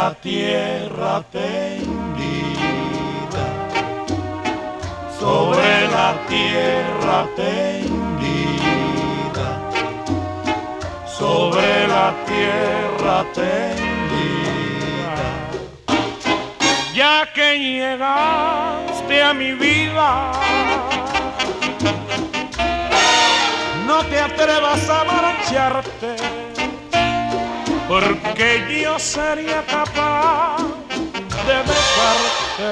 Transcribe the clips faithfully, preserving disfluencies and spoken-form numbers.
la tierra tendida, sobre la tierra tendida, sobre la tierra tendida. Ya que llegaste a mi vida, no te atrevas a marcharte, porque yo sería capaz de dejarte.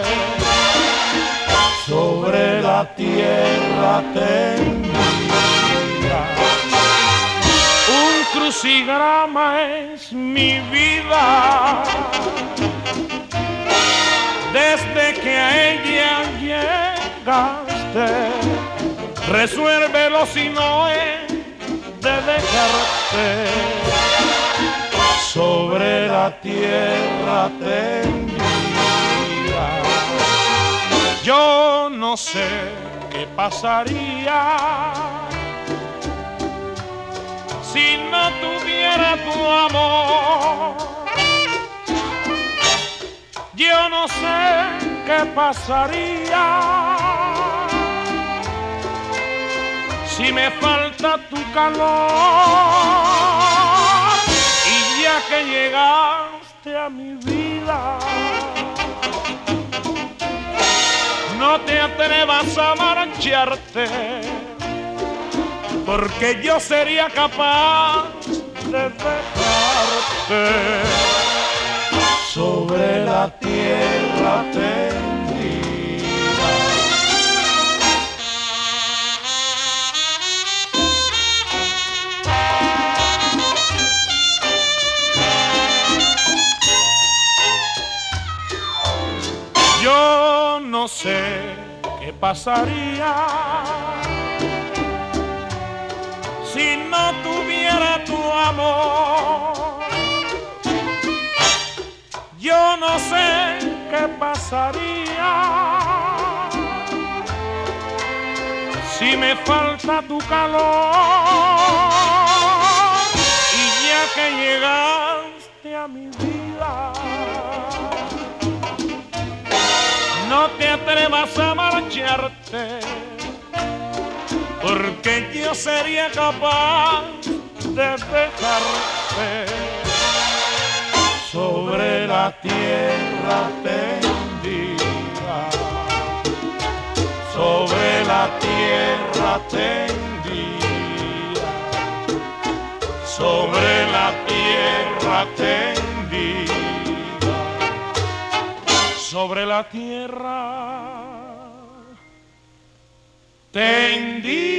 Sobre la tierra tendida, un crucigrama es mi vida. Desde que a ella llegaste, resuélvelo si no es de dejarte. Sobre la tierra tendida, yo no sé qué pasaría si no tuviera tu amor. Yo no sé qué pasaría si me falta tu calor. Y ya que llegaste a mi vida, no te atrevas a marcharte, porque yo sería capaz de dejarte. Sobre la tierra tendida. Yo no sé qué pasaría si no tuviera tu amor. Yo no sé qué pasaría si me falta tu calor. Y ya que llegaste a mi vida, no te atrevas a marcharte, porque yo sería capaz de dejarte. Sobre la tierra tendida, sobre la tierra tendida, sobre la tierra tendida, sobre la tierra tendida.